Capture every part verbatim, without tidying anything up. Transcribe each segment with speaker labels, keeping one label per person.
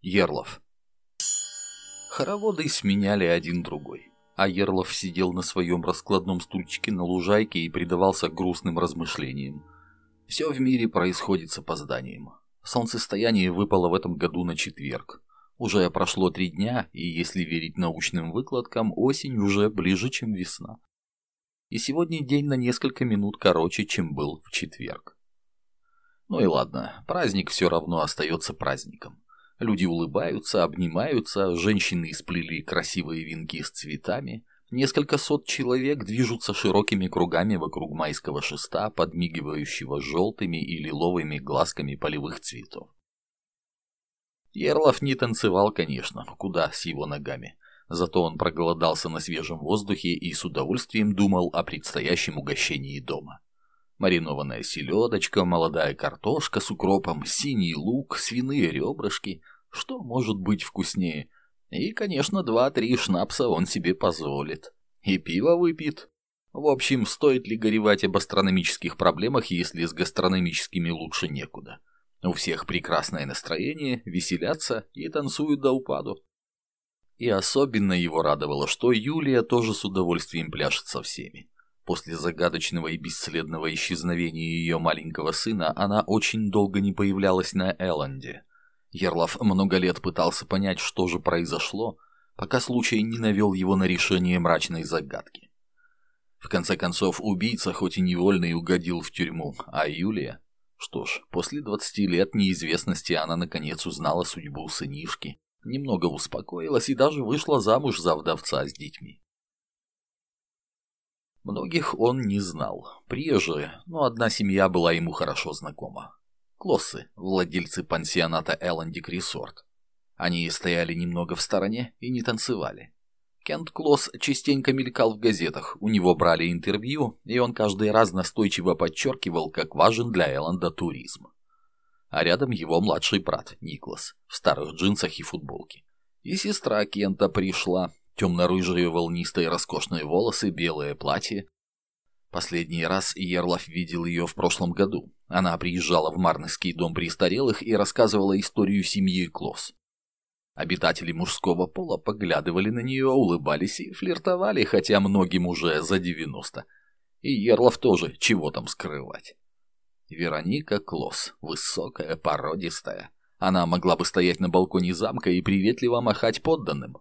Speaker 1: Ерлов. Хороводы сменяли один другой, а Ерлов сидел на своем раскладном стульчике на лужайке и предавался грустным размышлениям. Все в мире происходит с опозданием. Солнцестояние выпало в этом году на четверг. Уже прошло три дня, и если верить научным выкладкам, осень уже ближе, чем весна. И сегодня день на несколько минут короче, чем был в четверг. Ну и ладно, праздник все равно остается праздником. Люди улыбаются, обнимаются, женщины сплели красивые венки с цветами, несколько сот человек движутся широкими кругами вокруг майского шеста, подмигивающего желтыми и лиловыми глазками полевых цветов. Ерлов не танцевал, конечно, куда с его ногами. Зато он проголодался на свежем воздухе и с удовольствием думал о предстоящем угощении дома. Маринованная селедочка, молодая картошка с укропом, синий лук, свиные ребрышки. Что может быть вкуснее? И, конечно, два-три шнапса он себе позволит. И пиво выпьет. В общем, стоит ли горевать об астрономических проблемах, если с гастрономическими лучше некуда? У всех прекрасное настроение, веселятся и танцуют до упаду. И особенно его радовало, что Юлия тоже с удовольствием пляшет со всеми. После загадочного и бесследного исчезновения ее маленького сына она очень долго не появлялась на Элленде. Ерлов много лет пытался понять, что же произошло, пока случай не навел его на решение мрачной загадки. В конце концов, убийца хоть и невольно и угодил в тюрьму, а Юлия... Что ж, после двадцати лет неизвестности она наконец узнала судьбу сынишки, немного успокоилась и даже вышла замуж за вдовца с детьми. Многих он не знал. Приезжие, но одна семья была ему хорошо знакома. Клоссы, владельцы пансионата Эллендик Resort. Они стояли немного в стороне и не танцевали. Кент Клосс частенько мелькал в газетах, у него брали интервью, и он каждый раз настойчиво подчеркивал, как важен для Элленда туризм. А рядом его младший брат Никлас, в старых джинсах и футболке. И сестра Кента пришла. Темно-рыжие волнистые роскошные волосы, белое платье. Последний раз Ерлов видел ее в прошлом году. Она приезжала в Марнесский дом престарелых и рассказывала историю семьи Клосс. Обитатели мужского пола поглядывали на нее, улыбались и флиртовали, хотя многим уже за девяносто. И Ерлов тоже, чего там скрывать. Вероника Клосс, высокая, породистая. Она могла бы стоять на балконе замка и приветливо махать подданным.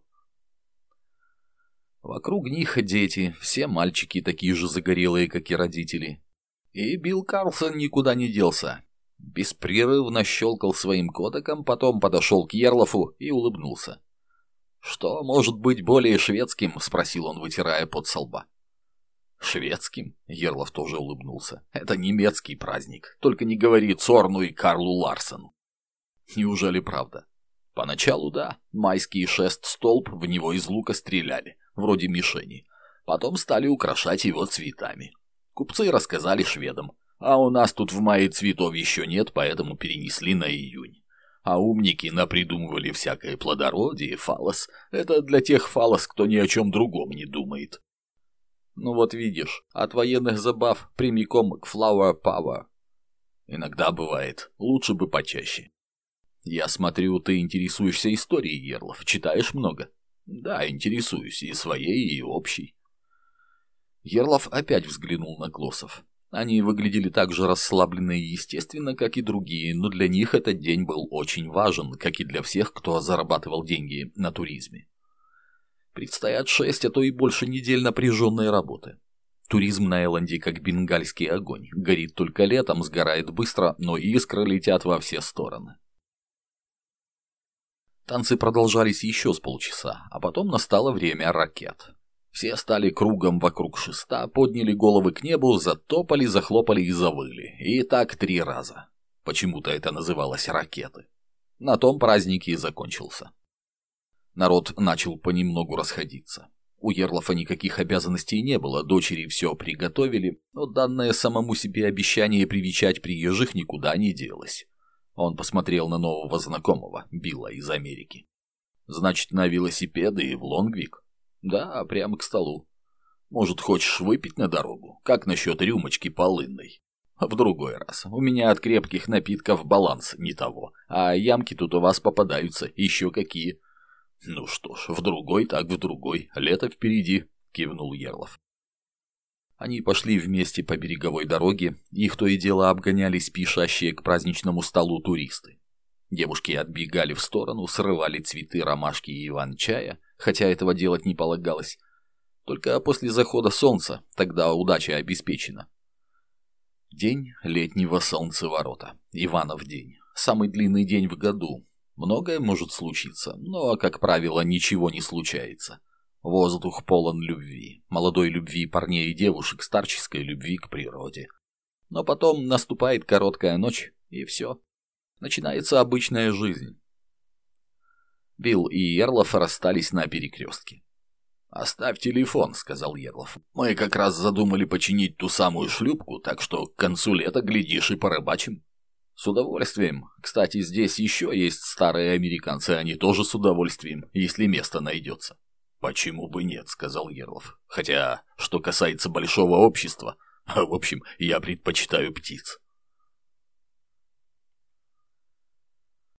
Speaker 1: Вокруг них дети, все мальчики такие же загорелые, как и родители. И Билл Карлсон никуда не делся. Беспрерывно щелкал своим кодеком, потом подошел к Ерлову и улыбнулся. «Что может быть более шведским?» — спросил он, вытирая пот со лба. «Шведским?» — Ерлов тоже улыбнулся. «Это немецкий праздник. Только не говори Цорну и Карлу Ларсену». «Неужели правда?» «Поначалу да. Майский шест-столб, в него из лука стреляли. Вроде мишени. Потом стали украшать его цветами. Купцы рассказали шведам. А у нас тут в мае цветов еще нет, поэтому перенесли на июнь. А умники напридумывали всякое плодородие, фалос. Это для тех фалос, кто ни о чем другом не думает. Ну вот видишь, от военных забав прямиком к flower power. Иногда бывает, лучше бы почаще. Я смотрю, ты интересуешься историей, Ерлов, читаешь много? Да, интересуюсь и своей, и общей. Ерлов опять взглянул на Клоссов. Они выглядели так же расслабленно и естественно, как и другие, но для них этот день был очень важен, как и для всех, кто зарабатывал деньги на туризме. Предстоят шесть, а то и больше недель напряженной работы. Туризм на Элленде как бенгальский огонь. Горит только летом, сгорает быстро, но искры летят во все стороны. Танцы продолжались еще с полчаса, а потом настало время ракет. Все стали кругом вокруг шеста, подняли головы к небу, затопали, захлопали и завыли. И так три раза. Почему-то это называлось ракеты. На том праздник и закончился. Народ начал понемногу расходиться. У Ерлова никаких обязанностей не было, дочери все приготовили, но данное самому себе обещание привечать приезжих никуда не делось. Он посмотрел на нового знакомого, Билла из Америки. «Значит, на велосипеды и в Лонгвик?» «Да, прямо к столу. Может, хочешь выпить на дорогу? Как насчет рюмочки полынной?» В другой раз. У меня от крепких напитков баланс не того. А ямки тут у вас попадаются. Еще какие. Ну что ж, в другой так в другой. Лето впереди, кивнул Ерлов. Они пошли вместе по береговой дороге. Их то и дело обгоняли спешащие к праздничному столу туристы. Девушки отбегали в сторону, срывали цветы ромашки и иван-чая, хотя этого делать не полагалось. Только после захода солнца, тогда удача обеспечена. День летнего солнцеворота. Иванов день. Самый длинный день в году. Многое может случиться, но, как правило, ничего не случается. Воздух полон любви. Молодой любви парней и девушек, старческой любви к природе. Но потом наступает короткая ночь, и все. Начинается обычная жизнь. Билл и Ерлов расстались на перекрестке. «Оставь телефон», — сказал Ерлов. «Мы как раз задумали починить ту самую шлюпку, так что к концу лета, глядишь, и порыбачим». «С удовольствием. Кстати, здесь еще есть старые американцы, они тоже с удовольствием, если место найдется». «Почему бы нет», — сказал Ерлов. «Хотя, что касается большого общества, в общем, я предпочитаю птиц».